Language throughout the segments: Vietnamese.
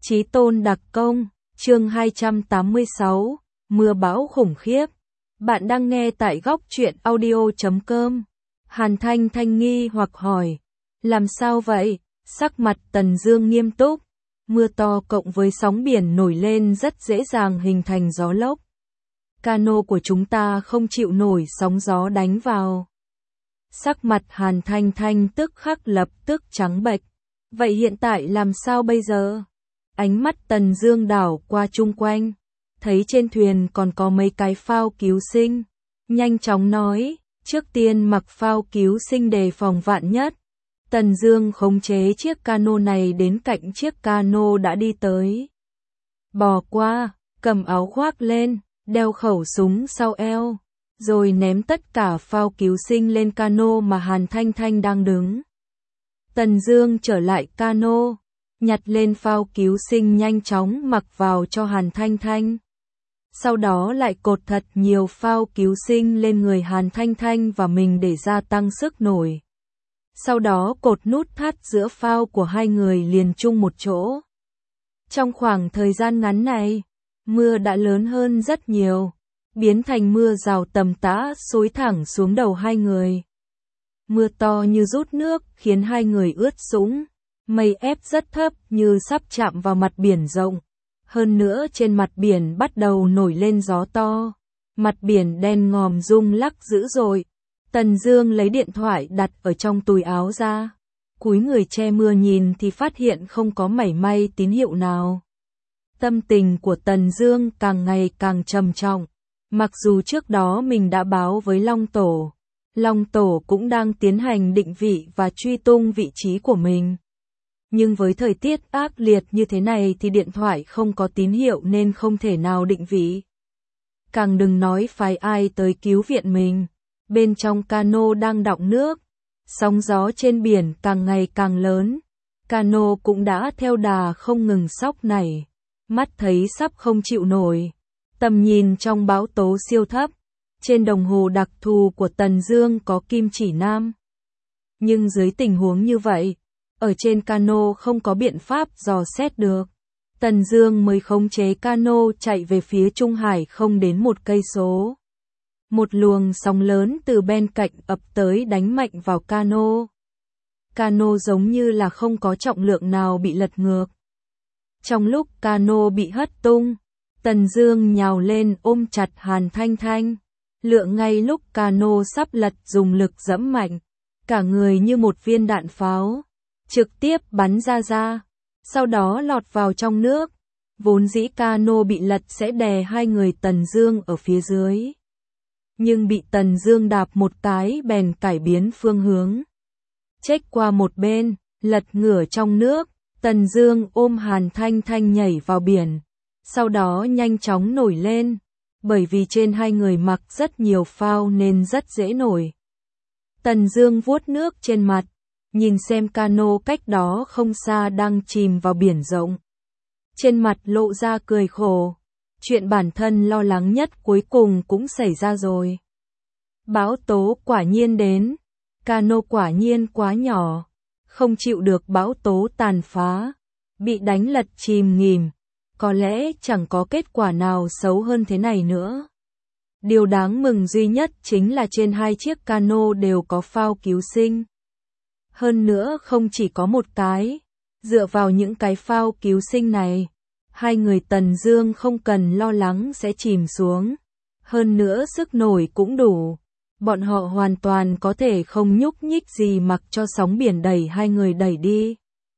Chí tôn đặc công, chương 286, mưa bão khủng khiếp. Bạn đang nghe tại góc truyện audio.com. Hàn Thanh Thanh nghi hoặc hỏi, làm sao vậy? Sắc mặt Tần Dương nghiêm túc. Mưa to cộng với sóng biển nổi lên rất dễ dàng hình thành gió lốc. Cano của chúng ta không chịu nổi sóng gió đánh vào. Sắc mặt Hàn Thanh Thanh tức khắc lập tức trắng bệch. Vậy hiện tại làm sao bây giờ? Ánh mắt Tần Dương đảo qua chung quanh, thấy trên thuyền còn có mấy cái phao cứu sinh, nhanh chóng nói, trước tiên mặc phao cứu sinh đề phòng vạn nhất. Tần Dương khống chế chiếc cano này đến cạnh chiếc cano đã đi tới. Bò qua, cầm áo khoác lên, đeo khẩu súng sau eo, rồi ném tất cả phao cứu sinh lên cano mà Hàn Thanh Thanh đang đứng. Tần Dương trở lại cano, nhặt lên phao cứu sinh nhanh chóng mặc vào cho Hàn Thanh Thanh. Sau đó lại cột thật nhiều phao cứu sinh lên người Hàn Thanh Thanh và mình để gia tăng sức nổi. Sau đó cột nút thắt giữa phao của hai người liền chung một chỗ. Trong khoảng thời gian ngắn này, mưa đã lớn hơn rất nhiều, biến thành mưa rào tầm tã xối thẳng xuống đầu hai người. Mưa to như rút nước khiến hai người ướt sũng, mây ép rất thấp như sắp chạm vào mặt biển rộng. Hơn nữa trên mặt biển bắt đầu nổi lên gió to, mặt biển đen ngòm rung lắc dữ dội. Tần Dương lấy điện thoại đặt ở trong túi áo ra, cúi người che mưa nhìn thì phát hiện không có mảy may tín hiệu nào. Tâm tình của Tần Dương càng ngày càng trầm trọng, mặc dù trước đó mình đã báo với Long Tổ cũng đang tiến hành định vị và truy tung vị trí của mình. Nhưng với thời tiết ác liệt như thế này thì điện thoại không có tín hiệu nên không thể nào định vị. Càng đừng nói phái ai tới cứu viện mình. Bên trong cano đang đọng nước, sóng gió trên biển càng ngày càng lớn. Cano cũng đã theo đà không ngừng xóc nảy, mắt thấy sắp không chịu nổi. Tầm nhìn trong bão tố siêu thấp, trên đồng hồ đặc thù của Tần Dương có kim chỉ nam. Nhưng dưới tình huống như vậy, ở trên cano không có biện pháp dò xét được. Tần Dương mới khống chế cano chạy về phía Trung Hải không đến 1 cây số. Một luồng sóng lớn từ bên cạnh ập tới đánh mạnh vào cano. Cano giống như là không có trọng lượng nào bị lật ngược. Trong lúc cano bị hất tung, Tần Dương nhào lên ôm chặt Hàn Thanh Thanh. Lượng ngay lúc cano sắp lật dùng lực giẫm mạnh, cả người như một viên đạn pháo, trực tiếp bắn ra, sau đó lọt vào trong nước. Vốn dĩ cano bị lật sẽ đè hai người Tần Dương ở phía dưới. Nhưng bị Tần Dương đạp một cái bèn cải biến phương hướng. Chếch qua một bên, lật ngửa trong nước, Tần Dương ôm Hàn Thanh Thanh nhảy vào biển, sau đó nhanh chóng nổi lên. Bởi vì trên hai người mặc rất nhiều phao nên rất dễ nổi. Tần Dương vuốt nước trên mặt, nhìn xem cano cách đó không xa đang chìm vào biển rộng. Trên mặt lộ ra cười khổ, chuyện bản thân lo lắng nhất cuối cùng cũng xảy ra rồi. Bão tố quả nhiên đến, cano quả nhiên quá nhỏ, không chịu được bão tố tàn phá, bị đánh lật chìm nghỉm. Có lẽ chẳng có kết quả nào xấu hơn thế này nữa. Điều đáng mừng duy nhất chính là trên hai chiếc cano đều có phao cứu sinh. Hơn nữa không chỉ có một cái, dựa vào những cái phao cứu sinh này, hai người Tần Dương không cần lo lắng sẽ chìm xuống. Hơn nữa sức nổi cũng đủ, bọn họ hoàn toàn có thể không nhúc nhích gì mặc cho sóng biển đẩy hai người đẩy đi.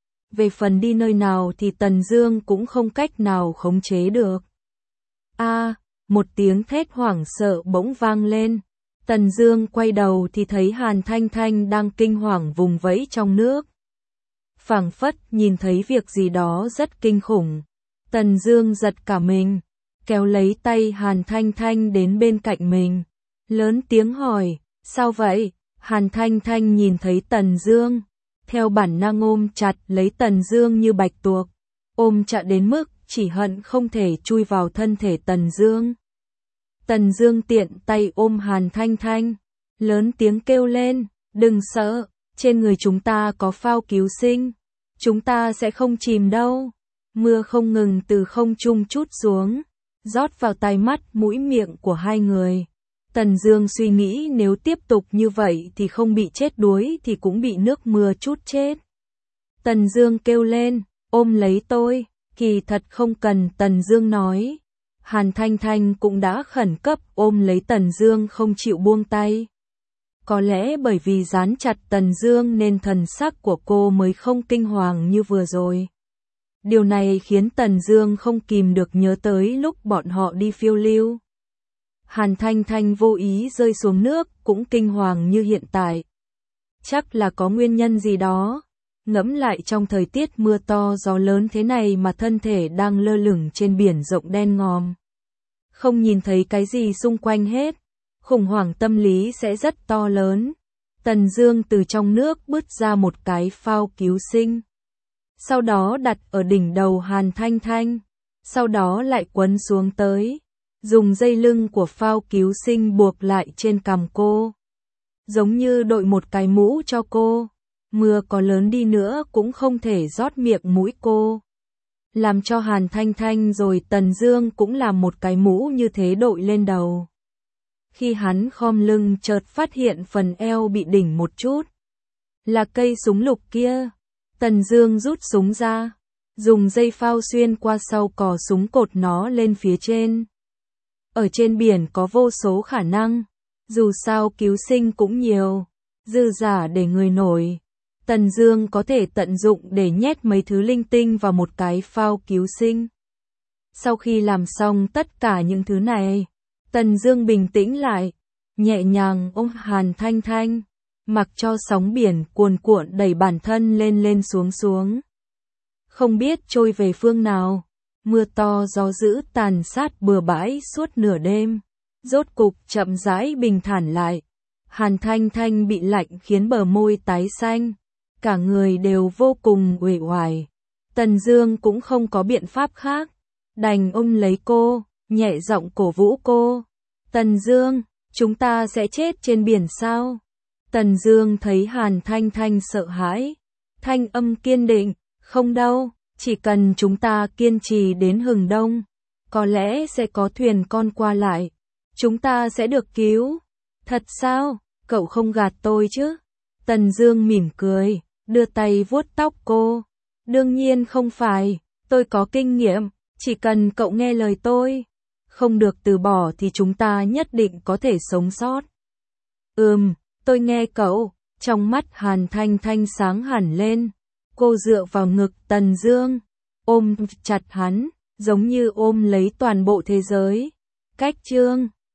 Về phần đi nơi nào thì Tần Dương cũng không cách nào khống chế được. Một tiếng thét hoảng sợ bỗng vang lên. Tần Dương quay đầu thì thấy Hàn Thanh Thanh đang kinh hoàng vùng vẫy trong nước. Phảng phất nhìn thấy việc gì đó rất kinh khủng. Tần Dương giật cả mình, kéo lấy tay Hàn Thanh Thanh đến bên cạnh mình, lớn tiếng hỏi, sao vậy? Hàn Thanh Thanh nhìn thấy Tần Dương, theo bản năng ôm chặt lấy Tần Dương như bạch tuộc, ôm chặt đến mức chỉ hận không thể chui vào thân thể Tần Dương. Tần Dương tiện tay ôm Hàn Thanh Thanh, lớn tiếng kêu lên, đừng sợ, trên người chúng ta có phao cứu sinh, chúng ta sẽ không chìm đâu. Mưa không ngừng từ không trung trút xuống, rót vào tai mắt mũi miệng của hai người. Tần Dương suy nghĩ nếu tiếp tục như vậy thì không bị chết đuối thì cũng bị nước mưa trút chết. Tần Dương kêu lên, ôm lấy tôi, kỳ thật không cần, Tần Dương nói. Hàn Thanh Thanh cũng đã khẩn cấp ôm lấy Tần Dương không chịu buông tay. Có lẽ bởi vì dán chặt Tần Dương nên thần sắc của cô mới không kinh hoàng như vừa rồi. Điều này khiến Tần Dương không kìm được nhớ tới lúc bọn họ đi phiêu lưu. Hàn Thanh Thanh vô ý rơi xuống nước cũng kinh hoàng như hiện tại. Chắc là có nguyên nhân gì đó. Ngẫm lại trong thời tiết mưa to gió lớn thế này mà thân thể đang lơ lửng trên biển rộng đen ngòm. Không nhìn thấy cái gì xung quanh hết. Khủng hoảng tâm lý sẽ rất to lớn. Tần Dương từ trong nước bứt ra một cái phao cứu sinh. Sau đó đặt ở đỉnh đầu Hàn Thanh Thanh. Sau đó lại quấn xuống tới. Dùng dây lưng của phao cứu sinh buộc lại trên cằm cô. Giống như đội một cái mũ cho cô. Mưa có lớn đi nữa cũng không thể rót miệng mũi cô. Làm cho Hàn Thanh Thanh rồi Tần Dương cũng làm một cái mũ như thế đội lên đầu. Khi hắn khom lưng chợt phát hiện phần eo bị đỉnh một chút. Là cây súng lục kia. Tần Dương rút súng ra. Dùng dây phao xuyên qua sau cò súng cột nó lên phía trên. Ở trên biển có vô số khả năng. Dù sao cứu sinh cũng nhiều. Dư giả để người nổi. Tần Dương có thể tận dụng để nhét mấy thứ linh tinh vào một cái phao cứu sinh. Sau khi làm xong tất cả những thứ này, Tần Dương bình tĩnh lại, nhẹ nhàng ôm Hàn Thanh Thanh, mặc cho sóng biển cuồn cuộn đẩy bản thân lên lên xuống xuống. Không biết trôi về phương nào, mưa to gió dữ tàn sát bừa bãi suốt nửa đêm, rốt cục chậm rãi bình thản lại. Hàn Thanh Thanh bị lạnh khiến bờ môi tái xanh, cả người đều vô cùng uể oải. Tần Dương cũng không có biện pháp khác, đành ôm lấy cô, nhẹ giọng cổ vũ cô. Tần Dương, chúng ta sẽ chết trên biển sao? Tần Dương thấy Hàn Thanh Thanh sợ hãi, thanh âm kiên định, không đâu, chỉ cần chúng ta kiên trì đến hừng đông, có lẽ sẽ có thuyền con qua lại, chúng ta sẽ được cứu. Thật sao? Cậu không gạt tôi chứ? Tần Dương mỉm cười, đưa tay vuốt tóc cô. Đương nhiên không phải, tôi có kinh nghiệm, chỉ cần cậu nghe lời tôi, không được từ bỏ thì chúng ta nhất định có thể sống sót. Tôi nghe cậu. Trong mắt Hàn Thanh Thanh sáng hẳn lên. Cô dựa vào ngực Tần Dương, ôm chặt hắn, giống như ôm lấy toàn bộ thế giới. Cách chương